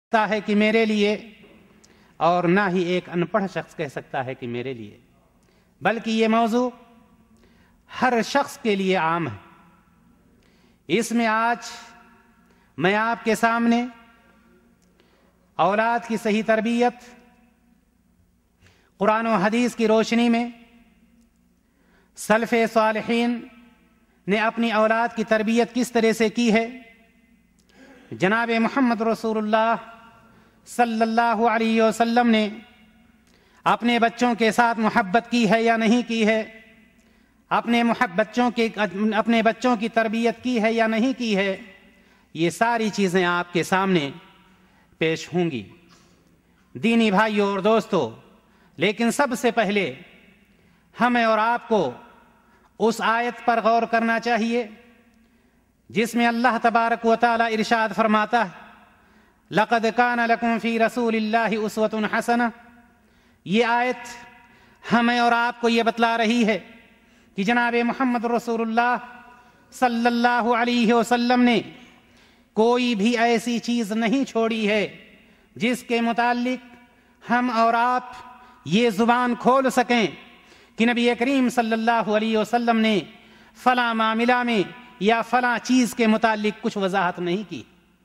ہے کہ میرے لیے، اور نہ ہی ایک ان پڑھ شخص کہہ سکتا ہے کہ میرے لیے، بلکہ یہ موضوع ہر شخص کے لیے عام ہے۔ اس میں آج میں آپ کے سامنے اولاد کی صحیح تربیت، قرآن و حدیث کی روشنی میں سلف صالحین نے اپنی اولاد کی تربیت کس طرح سے کی ہے، جناب محمد رسول اللہ صلی اللہ علیہ وسلم نے اپنے بچوں کے ساتھ محبت کی ہے یا نہیں کی ہے، اپنے بچوں کی تربیت کی ہے یا نہیں کی ہے، یہ ساری چیزیں آپ کے سامنے پیش ہوں گی دینی بھائیوں اور دوستو۔ لیکن سب سے پہلے ہمیں اور آپ کو اس آیت پر غور کرنا چاہیے جس میں اللہ تبارک و تعالی ارشاد فرماتا ہے، لقد کان لکم فی رسول اللہ اسوۃ حسنہ۔ یہ آیت ہمیں اور آپ کو یہ بتلا رہی ہے کہ جناب محمد رسول اللہ صلی اللہ علیہ وسلم نے کوئی بھی ایسی چیز نہیں چھوڑی ہے جس کے متعلق ہم اور آپ یہ زبان کھول سکیں کہ نبی کریم صلی اللہ علیہ وسلم نے فلاں معاملہ میں یا فلاں چیز کے متعلق کچھ وضاحت نہیں کی۔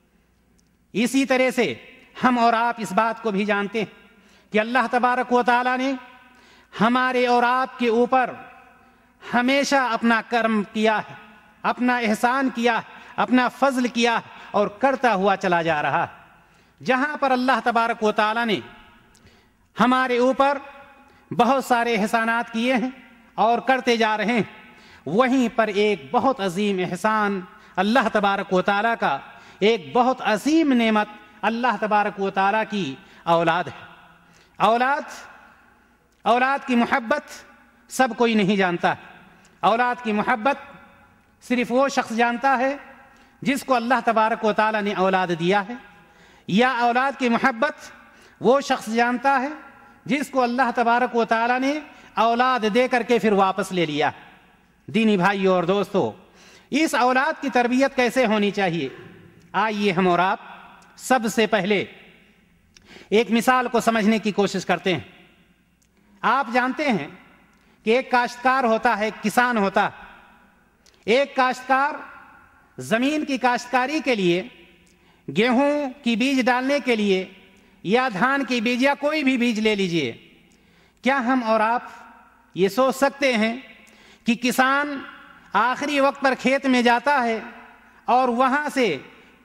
اسی طرح سے ہم اور آپ اس بات کو بھی جانتے ہیں کہ اللہ تبارک و تعالی نے ہمارے اور آپ کے اوپر ہمیشہ اپنا کرم کیا ہے، اپنا احسان کیا ہے، اپنا فضل کیا ہے اور کرتا ہوا چلا جا رہا ہے۔ جہاں پر اللہ تبارک و تعالی نے ہمارے اوپر بہت سارے احسانات کیے ہیں اور کرتے جا رہے ہیں، وہیں پر ایک بہت عظیم احسان اللہ تبارک و تعالی کا، ایک بہت عظیم نعمت اللہ تبارک و تعالی کی اولاد ہے۔ اولاد کی محبت سب کوئی نہیں جانتا۔ اولاد کی محبت صرف وہ شخص جانتا ہے جس کو اللہ تبارک و تعالی نے اولاد دیا ہے، یا اولاد کی محبت وہ شخص جانتا ہے جس کو اللہ تبارک و تعالی نے اولاد دے کر کے پھر واپس لے لیا۔ دینی بھائیوں اور دوستو، اس اولاد کی تربیت کیسے ہونی چاہیے؟ آئیے ہم اور آپ سب سے پہلے ایک مثال کو سمجھنے کی کوشش کرتے ہیں۔ آپ جانتے ہیں کہ ایک کاشتکار ہوتا ہے، ایک کسان ہوتا ہے۔ ایک کاشتکار زمین کی کاشتکاری کے لیے، گیہوں کی بیج ڈالنے کے لیے یا دھان کی بیج یا کوئی بھی بیج لے لیجئے، کیا ہم اور آپ یہ سوچ سکتے ہیں کہ کسان آخری وقت پر کھیت میں جاتا ہے اور وہاں سے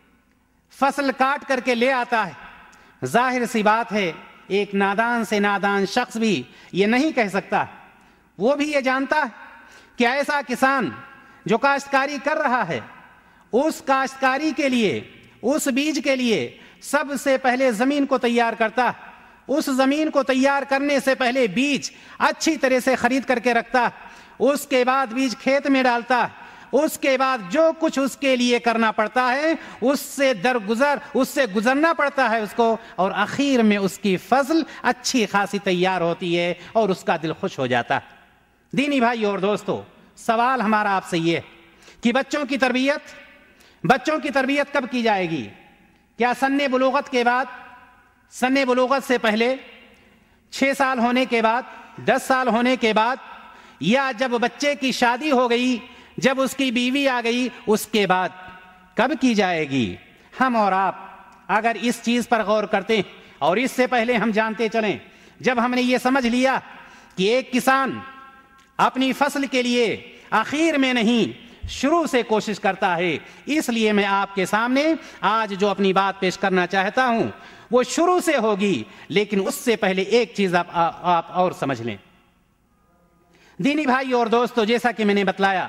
فصل کاٹ کر کے لے آتا ہے؟ ظاہر سی بات ہے ایک نادان سے نادان شخص بھی یہ نہیں کہہ سکتا۔ وہ بھی یہ جانتا ہے کہ ایسا کسان جو کاشتکاری کر رہا ہے، اس کاشتکاری کے لیے، اس بیج کے لیے سب سے پہلے زمین کو تیار کرتا ہے۔ اس زمین کو تیار کرنے سے پہلے بیج اچھی طرح سے خرید کر کے رکھتا ہے، اس کے بعد بیج کھیت میں ڈالتا ہے، اس کے بعد جو کچھ اس کے لیے کرنا پڑتا ہے اس سے گزرنا پڑتا ہے اس کو، اور آخر میں اس کی فصل اچھی خاصی تیار ہوتی ہے اور اس کا دل خوش ہو جاتا ہے۔ دینی بھائیوں اور دوستو، سوال ہمارا آپ سے یہ ہے کہ بچوں کی تربیت کب کی جائے گی؟ کیا سن بلوغت کے بعد، سن بلوغت سے پہلے، 6 سال ہونے کے بعد، 10 سال ہونے کے بعد، یا جب بچے کی شادی ہو گئی، جب اس کی بیوی آ گئی، اس کے بعد کب کی جائے گی؟ ہم اور آپ اگر اس چیز پر غور کرتے ہیں، اور اس سے پہلے ہم جانتے چلیں، جب ہم نے یہ سمجھ لیا کہ ایک کسان اپنی فصل کے لیے آخر میں نہیں شروع سے کوشش کرتا ہے، اس لیے میں آپ کے سامنے آج جو اپنی بات پیش کرنا چاہتا ہوں وہ شروع سے ہوگی، لیکن اس سے پہلے ایک چیز آپ اور سمجھ لیں۔ دینی بھائی اور دوستو، جیسا کہ میں نے بتلایا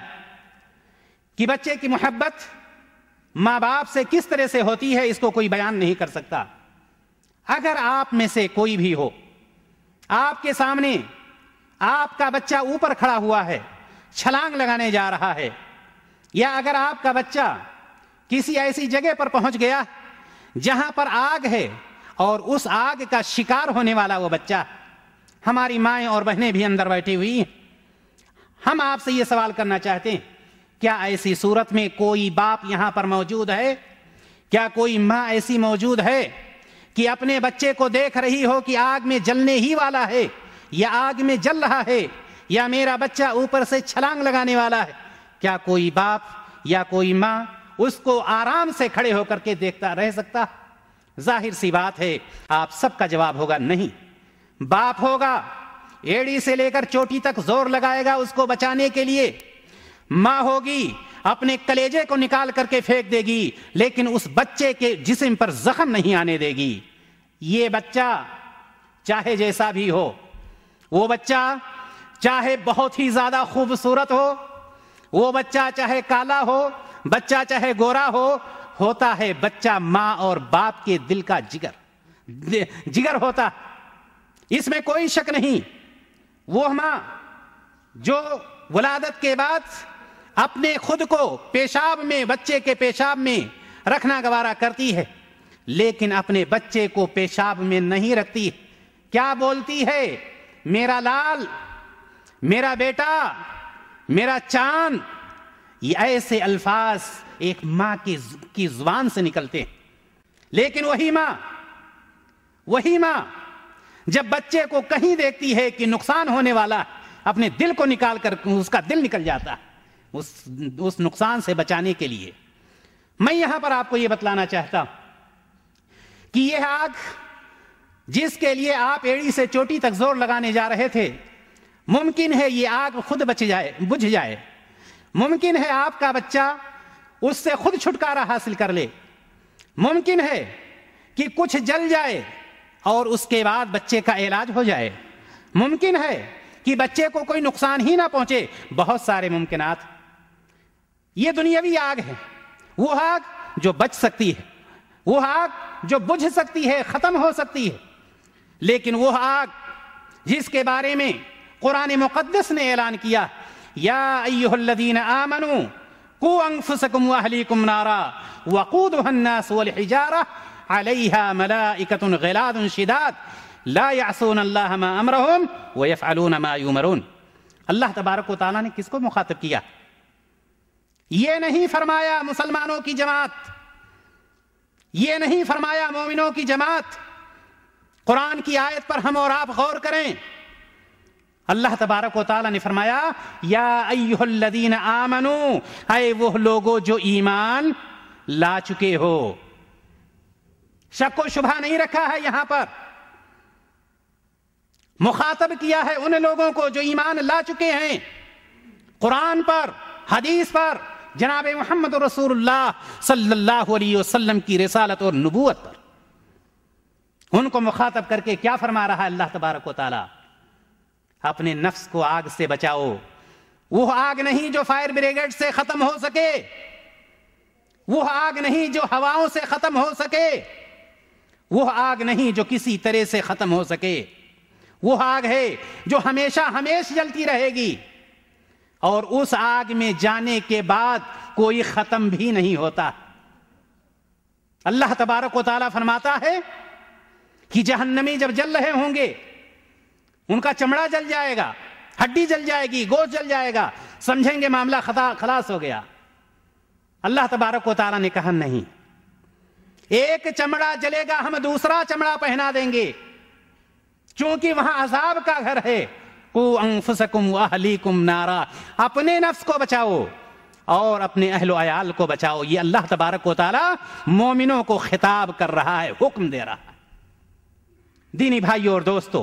کہ بچے کی محبت ماں باپ سے کس طرح سے ہوتی ہے، اس کو کوئی بیان نہیں کر سکتا۔ اگر آپ میں سے کوئی بھی ہو، آپ کے سامنے آپ کا بچہ اوپر کھڑا ہوا ہے، چھلانگ لگانے جا رہا ہے، یا اگر آپ کا بچہ کسی ایسی جگہ پر پہنچ گیا جہاں پر آگ ہے اور اس آگ کا شکار ہونے والا وہ بچہ، ہماری مائیں اور بہنیں بھی اندر بیٹھی ہوئی ہیں، ہم آپ سے یہ سوال کرنا چاہتے ہیں، کیا ایسی صورت میں کوئی باپ یہاں پر موجود ہے؟ کیا کوئی ماں ایسی موجود ہے کہ اپنے بچے کو دیکھ رہی ہو کہ آگ میں جلنے ہی والا ہے یا آگ میں جل رہا ہے یا میرا بچہ اوپر سے چھلانگ لگانے والا ہے، کیا کوئی باپ یا کوئی ماں اس کو آرام سے کھڑے ہو کر کے دیکھتا رہ سکتا؟ ظاہر سی بات ہے آپ سب کا جواب ہوگا نہیں۔ باپ ہوگا ایڑی سے لے کر چوٹی تک زور لگائے گا اس کو بچانے کے لیے، ماں ہوگی اپنے کلیجے کو نکال کر کے پھینک دے گی لیکن اس بچے کے جسم پر زخم نہیں آنے دے گی۔ یہ بچہ چاہے جیسا بھی ہو، وہ بچہ چاہے بہت ہی زیادہ خوبصورت ہو، وہ بچہ چاہے کالا ہو، بچہ چاہے گورا ہو، ہوتا ہے بچہ ماں اور باپ کے دل کا جگر ہوتا، اس میں کوئی شک نہیں۔ وہ ماں جو ولادت کے بعد اپنے خود کو پیشاب میں، بچے کے پیشاب میں رکھنا گوارا کرتی ہے لیکن اپنے بچے کو پیشاب میں نہیں رکھتی، کیا بولتی ہے؟ میرا لال، میرا بیٹا، میرا چاند۔ یہ ایسے الفاظ ایک ماں کی زبان سے نکلتے ہیں، لیکن وہی ماں جب بچے کو کہیں دیکھتی ہے کہ نقصان ہونے والا، اپنے دل کو نکال کر اس کا دل نکل جاتا اس نقصان سے بچانے کے لیے۔ میں یہاں پر آپ کو یہ بتلانا چاہتا ہوں کہ یہ آگ جس کے لیے آپ ایڑی سے چوٹی تک زور لگانے جا رہے تھے، ممکن ہے یہ آگ خود بجھ جائے، ممکن ہے آپ کا بچہ اس سے خود چھٹکارا حاصل کر لے، ممکن ہے کہ کچھ جل جائے اور اس کے بعد بچے کا علاج ہو جائے، ممکن ہے کہ بچے کو کوئی نقصان ہی نہ پہنچے، بہت سارے ممکنات۔ یہ دنیاوی آگ ہے، وہ آگ جو بچ سکتی ہے، وہ آگ جو بجھ سکتی ہے، ختم ہو سکتی ہے، لیکن وہ آگ جس کے بارے میں قرآن مقدس نے اعلان کیا، یا ایھا الذین آمنوا قوا انفسکم واہلیکم نارا وقودھا الناس والحجارہ علیہا ملائکۃ غلاظ شداد لا یعصون اللہ ما امرہم ویفعلون ما یؤمرون۔ اللہ تبارک و تعالیٰ نے کس کو مخاطب کیا؟ یہ نہیں فرمایا مسلمانوں کی جماعت، یہ نہیں فرمایا مومنوں کی جماعت۔ قرآن کی آیت پر ہم اور آپ غور کریں، اللہ تبارک و تعالیٰ نے فرمایا یا ایھا الذین آمنوا، اے وہ لوگوں جو ایمان لا چکے ہو۔ شک و شبہ نہیں رکھا ہے، یہاں پر مخاطب کیا ہے ان لوگوں کو جو ایمان لا چکے ہیں قرآن پر، حدیث پر، جناب محمد رسول اللہ صلی اللہ علیہ وسلم کی رسالت اور نبوت پر۔ ان کو مخاطب کر کے کیا فرما رہا ہے اللہ تبارک و تعالیٰ؟ اپنے نفس کو آگ سے بچاؤ۔ وہ آگ نہیں جو فائر بریگیڈ سے ختم ہو سکے، وہ آگ نہیں جو ہواؤں سے ختم ہو سکے، وہ آگ نہیں جو کسی طرح سے ختم ہو سکے، وہ آگ ہے جو ہمیشہ ہمیشہ جلتی رہے گی، اور اس آگ میں جانے کے بعد کوئی ختم بھی نہیں ہوتا۔ اللہ تبارک و تعالیٰ فرماتا ہے کہ جہنمی جب جل رہے ہوں گے، ان کا چمڑا جل جائے گا، ہڈی جل جائے گی، گوشت جل جائے گا، سمجھیں گے معاملہ خلاص ہو گیا۔ اللہ تبارک و تعالیٰ نے کہا نہیں، ایک چمڑا جلے گا، ہم دوسرا چمڑا پہنا دیں گے، چونکہ وہاں عذاب کا گھر ہے۔ قوا انفسکم واہلیکم نارا، اپنے نفس کو بچاؤ اور اپنے اہل و عیال کو بچاؤ۔ یہ اللہ تبارک و تعالیٰ مومنوں کو خطاب کر رہا ہے، حکم دے رہا ہے۔ دینی بھائیوں اور دوستو،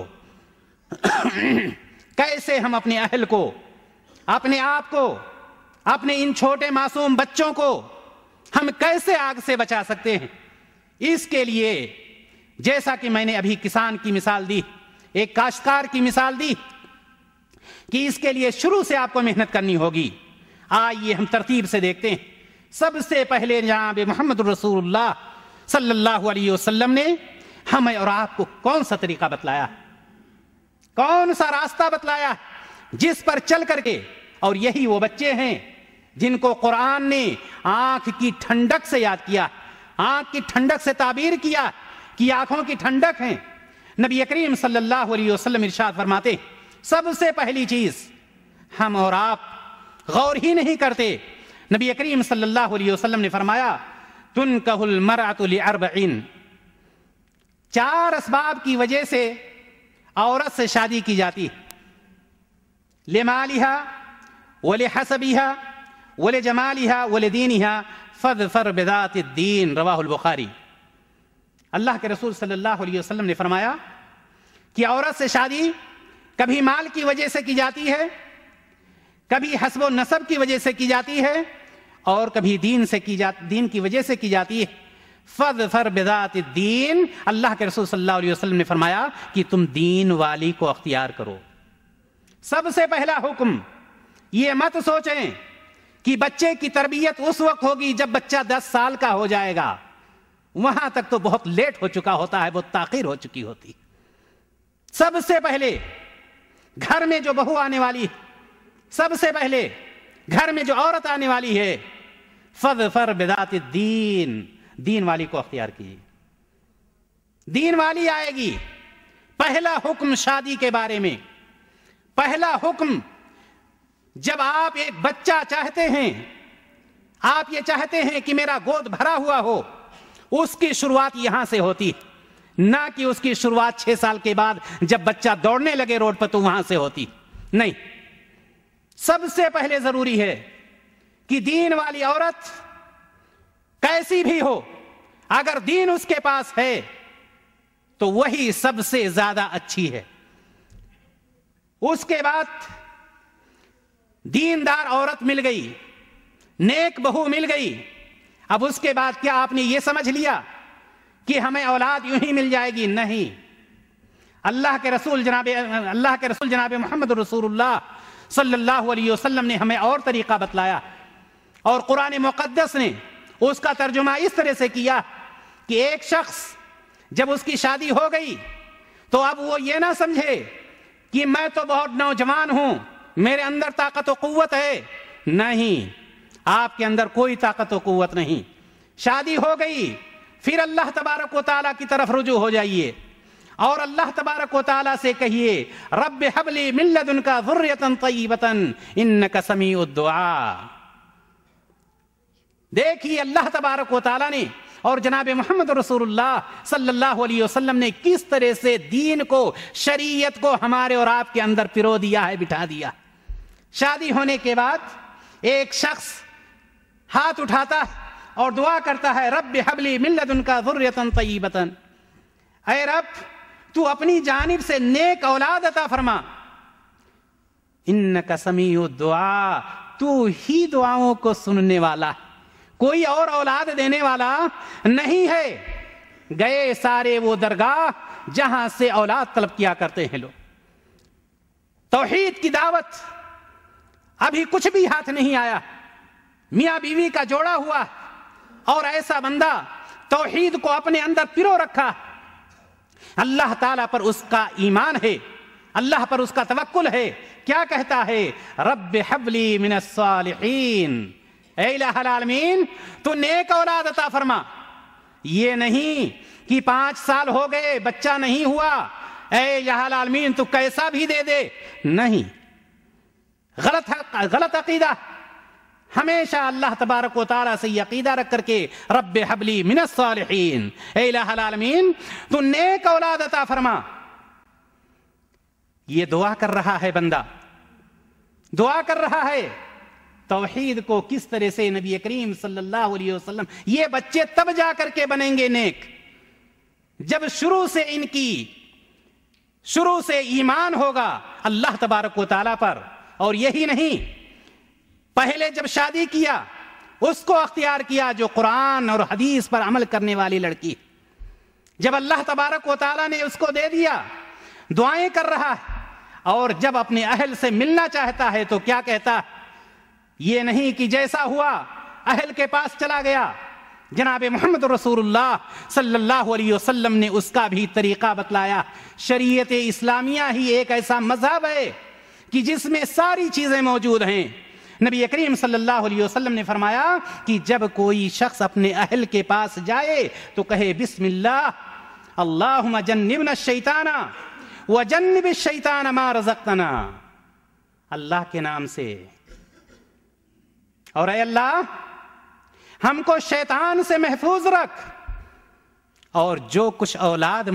کیسے ہم اپنے اہل کو، اپنے آپ کو، اپنے ان چھوٹے معصوم بچوں کو ہم کیسے آگ سے بچا سکتے ہیں؟ اس کے لیے جیسا کہ میں نے ابھی کسان کی مثال دی، ایک کاشتکار کی مثال دی کہ اس کے لیے شروع سے آپ کو محنت کرنی ہوگی۔ آئیے ہم ترتیب سے دیکھتے ہیں۔ سب سے پہلے جناب محمد رسول اللہ صلی اللہ علیہ وسلم نے ہمیں اور آپ کو کون سا طریقہ بتلایا، کون سا راستہ بتلایا جس پر چل کر کے، اور یہی وہ بچے ہیں جن کو قرآن نے آنکھ کی ٹھنڈک سے یاد کیا، آنکھ کی ٹھنڈک سے تعبیر کیا کہ آنکھوں کی ٹھنڈک ہیں۔ نبی کریم صلی اللہ علیہ وسلم ارشاد فرماتے سب سے پہلی چیز ہم اور آپ غور ہی نہیں کرتے۔ نبی کریم صلی اللہ علیہ وسلم نے فرمایا تنکح المرأة لأربعین، 4 اسباب کی وجہ سے عورت سے شادی کی جاتی ہے، لمالها ولحسبها ولجمالها ولدینها فاظفر بذات الدین، رواہ البخاری۔ اللہ کے رسول صلی اللہ علیہ وسلم نے فرمایا کہ عورت سے شادی کبھی مال کی وجہ سے کی جاتی ہے، کبھی حسب و نسب کی وجہ سے کی جاتی ہے، اور کبھی دین کی وجہ سے کی جاتی ہے۔ فاظفر بذات الدین، اللہ کے رسول صلی اللہ علیہ وسلم نے فرمایا کہ تم دین والی کو اختیار کرو۔ سب سے پہلا حکم یہ مت سوچیں کہ بچے کی تربیت اس وقت ہوگی جب بچہ 10 سال کا ہو جائے گا، وہاں تک تو بہت لیٹ ہو چکا ہوتا ہے، بہت تاخیر ہو چکی ہوتی۔ سب سے پہلے گھر میں جو بہو آنے والی ہے، سب سے پہلے گھر میں جو عورت آنے والی ہے، فاظفر بذات الدین، دین والی کو اختیار کیجیے۔ دین والی آئے گی۔ پہلا حکم شادی کے بارے میں، پہلا حکم، جب آپ ایک بچہ چاہتے ہیں، آپ یہ چاہتے ہیں کہ میرا گود بھرا ہوا ہو، اس کی شروعات یہاں سے ہوتی ہے، نہ کہ اس کی شروعات 6 سال کے بعد جب بچہ دوڑنے لگے روڈ پر تو وہاں سے ہوتی۔ نہیں، سب سے پہلے ضروری ہے کہ دین والی عورت کیسی بھی ہو، اگر دین اس کے پاس ہے تو وہی سب سے زیادہ اچھی ہے۔ اس کے بعد دیندار عورت مل گئی، نیک بہو مل گئی، اب اس کے بعد کیا آپ نے یہ سمجھ لیا کہ ہمیں اولاد یوں ہی مل جائے گی؟ نہیں، اللہ کے رسول جناب محمد رسول اللہ صلی اللہ علیہ وسلم نے ہمیں اور طریقہ بتلایا، اور قرآن مقدس نے اس کا ترجمہ اس طرح سے کیا کہ ایک شخص جب اس کی شادی ہو گئی تو اب وہ یہ نہ سمجھے کہ میں تو بہت نوجوان ہوں، میرے اندر طاقت و قوت ہے۔ نہیں، آپ کے اندر کوئی طاقت و قوت نہیں۔ شادی ہو گئی، پھر اللہ تبارک و تعالیٰ کی طرف رجوع ہو جائیے اور اللہ تبارک و تعالیٰ سے کہیے رب ہب لی من لدنک ذریۃ طیبۃ انک سمیع الدعاء۔ دیکھیے اللہ تبارک و تعالیٰ نے اور جناب محمد رسول اللہ صلی اللہ علیہ وسلم نے کس طرح سے دین کو، شریعت کو ہمارے اور آپ کے اندر پرو دیا ہے، بٹھا دیا۔ شادی ہونے کے بعد ایک شخص ہاتھ اٹھاتا اور دعا کرتا ہے رب ہب لی من لدنک ذریۃ طیبۃ، اے رب تو اپنی جانب سے نیک اولاد عطا فرما، انک سمیع الدعاء، تو ہی دعاؤں کو سننے والا، کوئی اور اولاد دینے والا نہیں ہے۔ گئے سارے وہ درگاہ جہاں سے اولاد طلب کیا کرتے ہیں لوگ۔ توحید کی دعوت، ابھی کچھ بھی ہاتھ نہیں آیا، میاں بیوی کا جوڑا ہوا اور ایسا بندہ توحید کو اپنے اندر پرو رکھا، اللہ تعالیٰ پر اس کا ایمان ہے، اللہ پر اس کا توکل ہے، کیا کہتا ہے رب ہب لی من الصالحین، اے الہ العالمین تو نیک اولاد عطا فرما۔ یہ نہیں کہ 5 سال ہو گئے بچہ نہیں ہوا، اے الہ العالمین تو کیسا بھی دے دے، نہیں، غلط عقیدہ۔ ہمیشہ اللہ تبارک و تعالیٰ سے یہ عقیدہ رکھ کر کے رب ہب لی من الصالحین، اے الہ العالمین تو نیک اولاد عطا فرما۔ یہ دعا کر رہا ہے بندہ، دعا کر رہا ہے۔ توحید کو کس طرح سے نبی کریم صلی اللہ علیہ وسلم، یہ بچے تب جا کر کے بنیں گے نیک جب شروع سے ایمان ہوگا اللہ تبارک و تعالیٰ پر۔ اور یہی نہیں، پہلے جب شادی کیا اس کو اختیار کیا جو قرآن اور حدیث پر عمل کرنے والی لڑکی، جب اللہ تبارک و تعالیٰ نے اس کو دے دیا، دعائیں کر رہا ہے، اور جب اپنے اہل سے ملنا چاہتا ہے تو کیا کہتا، یہ نہیں کہ جیسا ہوا اہل کے پاس چلا گیا۔ جناب محمد رسول اللہ صلی اللہ علیہ وسلم نے اس کا بھی طریقہ بتلایا۔ شریعت اسلامیہ ہی ایک ایسا مذہب ہے کہ جس میں ساری چیزیں موجود ہیں۔ نبی کریم صلی اللہ علیہ وسلم نے فرمایا کہ جب کوئی شخص اپنے اہل کے پاس جائے تو کہے بسم اللہ، اللہم جنبنا الشیطان وجنب الشیطان ما رزقتنا، اللہ کے نام سے، اور اے اللہ ہم کو شیطان سے محفوظ رکھ، اور جو کچھ اولاد